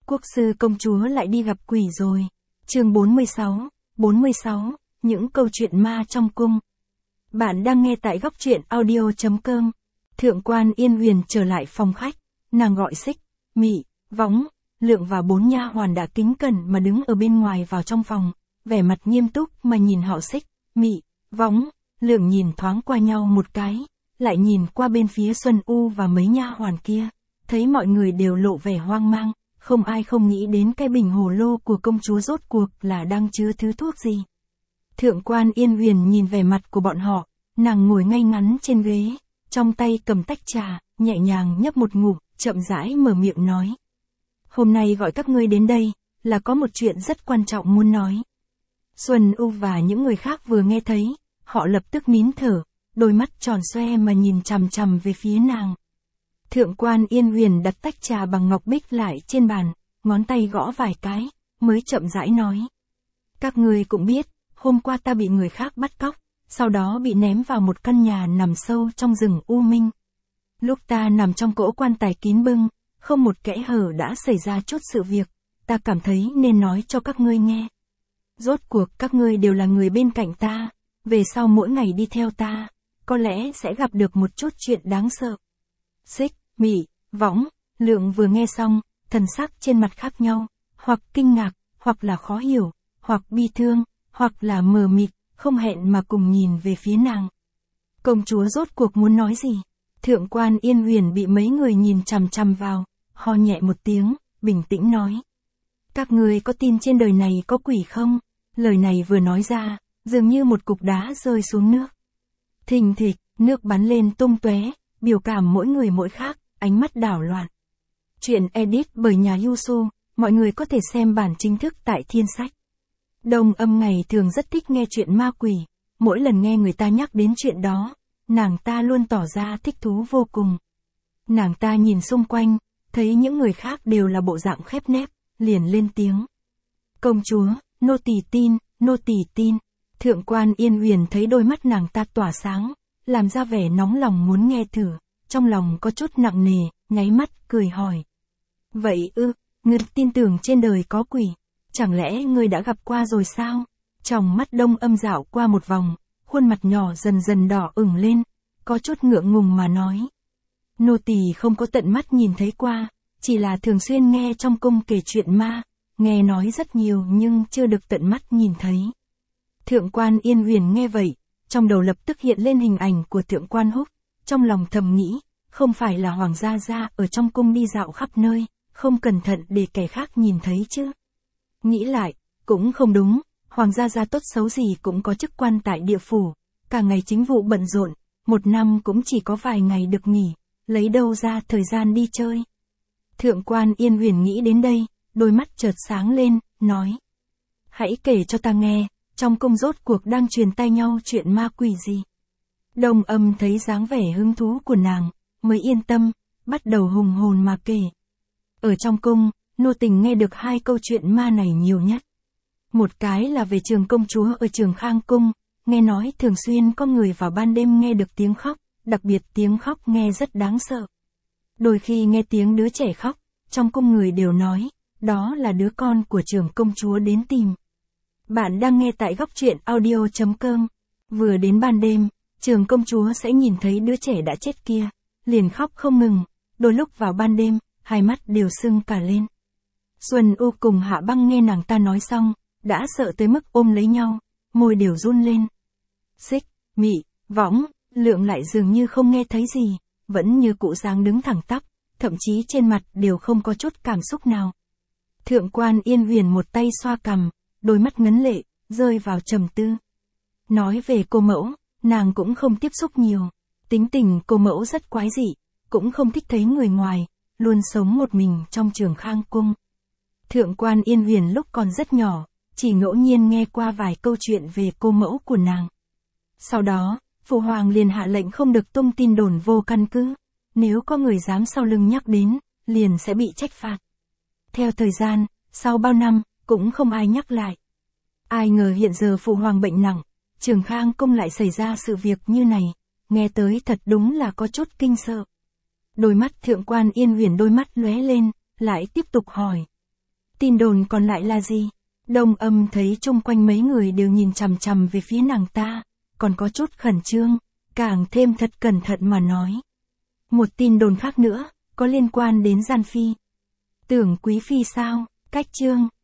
Quốc sư công chúa lại đi gặp quỷ rồi. Chương 46, những câu chuyện ma trong cung. Bạn đang nghe tại góc truyện audio.com. Thượng quan Yên Huyền trở lại phòng khách, nàng gọi Xích, Mị, Võng, Lượng và 4 nha hoàn đã kính cẩn mà đứng ở bên ngoài vào trong phòng, vẻ mặt nghiêm túc mà nhìn họ Xích, Mị, Võng, Lượng nhìn thoáng qua nhau một cái, lại nhìn qua bên phía Xuân U và mấy nha hoàn kia, thấy mọi người đều lộ vẻ hoang mang, không ai không nghĩ đến cái bình hồ lô của công chúa rốt cuộc là đang chứa thứ thuốc gì. Thượng quan Yên Huyền nhìn vẻ mặt của bọn họ, nàng ngồi ngay ngắn trên ghế, trong tay cầm tách trà, nhẹ nhàng nhấp một ngụm, chậm rãi mở miệng nói. Hôm nay gọi các ngươi đến đây, là có một chuyện rất quan trọng muốn nói. Xuân U và những người khác vừa nghe thấy, họ lập tức nín thở, đôi mắt tròn xoe mà nhìn chằm chằm về phía nàng. Thượng quan Yên Huyền đặt tách trà bằng ngọc bích lại trên bàn, ngón tay gõ vài cái, mới chậm rãi nói. Các ngươi cũng biết, hôm qua ta bị người khác bắt cóc, sau đó bị ném vào một căn nhà nằm sâu trong rừng U Minh. Lúc ta nằm trong cỗ quan tài kín bưng, không một kẽ hở đã xảy ra chút sự việc, ta cảm thấy nên nói cho các ngươi nghe. Rốt cuộc các ngươi đều là người bên cạnh ta, về sau mỗi ngày đi theo ta, có lẽ sẽ gặp được một chút chuyện đáng sợ. Xích, Mị, Võng, Lượng vừa nghe xong, thần sắc trên mặt khác nhau, hoặc kinh ngạc, hoặc là khó hiểu, hoặc bi thương, hoặc là mờ mịt, không hẹn mà cùng nhìn về phía nàng. Công chúa rốt cuộc muốn nói gì? Thượng quan Yên Huyền bị mấy người nhìn chằm chằm vào, ho nhẹ một tiếng, bình tĩnh nói. Các ngươi có tin trên đời này có quỷ không? Lời này vừa nói ra, dường như một cục đá rơi xuống nước. Thình thịch, nước bắn lên tung tóe, biểu cảm mỗi người mỗi khác, ánh mắt đảo loạn. Chuyện edit bởi nhà Yusu, mọi người có thể xem bản chính thức tại Thiên Sách. Đông Âm ngày thường rất thích nghe chuyện ma quỷ, mỗi lần nghe người ta nhắc đến chuyện đó, nàng ta luôn tỏ ra thích thú vô cùng. Nàng ta nhìn xung quanh, thấy những người khác đều là bộ dạng khép nép, liền lên tiếng. Công chúa, nô tỳ tin. Thượng quan Yên Huyền thấy đôi mắt nàng ta tỏa sáng, làm ra vẻ nóng lòng muốn nghe thử, trong lòng có chút nặng nề, nháy mắt, cười hỏi. Vậy ngươi tin tưởng trên đời có quỷ, chẳng lẽ ngươi đã gặp qua rồi sao? Trong mắt Đông Âm dạo qua một vòng, khuôn mặt nhỏ dần dần đỏ ửng lên, có chút ngượng ngùng mà nói. Nô tỳ không có tận mắt nhìn thấy qua, chỉ là thường xuyên nghe trong cung kể chuyện ma, nghe nói rất nhiều nhưng chưa được tận mắt nhìn thấy. Thượng quan Yên Huyền nghe vậy, trong đầu lập tức hiện lên hình ảnh của Thượng quan Húc, trong lòng thầm nghĩ, không phải là Hoàng gia gia ở trong cung đi dạo khắp nơi, không cẩn thận để kẻ khác nhìn thấy chứ. Nghĩ lại, cũng không đúng, Hoàng gia gia tốt xấu gì cũng có chức quan tại địa phủ, cả ngày chính vụ bận rộn, một năm cũng chỉ có vài ngày được nghỉ, lấy đâu ra thời gian đi chơi. Thượng quan Yên Huyền nghĩ đến đây, đôi mắt chợt sáng lên, nói. Hãy kể cho ta nghe, trong cung rốt cuộc đang truyền tai nhau chuyện ma quỷ gì. Đông Âm thấy dáng vẻ hứng thú của nàng, mới yên tâm, bắt đầu hùng hồn mà kể. Ở trong cung, nô tình nghe được 2 câu chuyện ma này nhiều nhất. Một cái là về Trường công chúa ở Trường Khang cung, nghe nói thường xuyên có người vào ban đêm nghe được tiếng khóc, đặc biệt tiếng khóc nghe rất đáng sợ. Đôi khi nghe tiếng đứa trẻ khóc, trong cung người đều nói, đó là đứa con của Trường công chúa đến tìm. Bạn đang nghe tại góc truyện audio.com. Vừa đến ban đêm, Trường công chúa sẽ nhìn thấy đứa trẻ đã chết kia, liền khóc không ngừng, đôi lúc vào ban đêm, hai mắt đều sưng cả lên. Xuân U cùng Hạ Băng nghe nàng ta nói xong, đã sợ tới mức ôm lấy nhau, môi đều run lên. Xích, Mị, Võng, Lượng lại dường như không nghe thấy gì, vẫn như cụ dáng đứng thẳng tắp, thậm chí trên mặt đều không có chút cảm xúc nào. Thượng quan Yên Huyền một tay xoa cằm, đôi mắt ngấn lệ, rơi vào trầm tư. Nói về cô mẫu, nàng cũng không tiếp xúc nhiều, tính tình cô mẫu rất quái dị, cũng không thích thấy người ngoài, luôn sống một mình trong Trường Khang cung. Thượng quan Yên Huyền lúc còn rất nhỏ, chỉ ngẫu nhiên nghe qua vài câu chuyện về cô mẫu của nàng. Sau đó, Phụ Hoàng liền hạ lệnh không được tung tin đồn vô căn cứ, nếu có người dám sau lưng nhắc đến, liền sẽ bị trách phạt. Theo thời gian, sau bao năm, cũng không ai nhắc lại. Ai ngờ hiện giờ Phụ Hoàng bệnh nặng, Trường Khang cung lại xảy ra sự việc như này, nghe tới thật đúng là có chút kinh sợ. Đôi mắt Thượng quan Yên Huyền đôi mắt lóe lên, lại tiếp tục hỏi. Tin đồn còn lại là gì? Đông Âm thấy chung quanh mấy người đều nhìn chằm chằm về phía nàng ta, còn có chút khẩn trương, càng thêm thật cẩn thận mà nói. Một tin đồn khác nữa, có liên quan đến Gian Phi. Tưởng Quý Phi sao? Cách chương.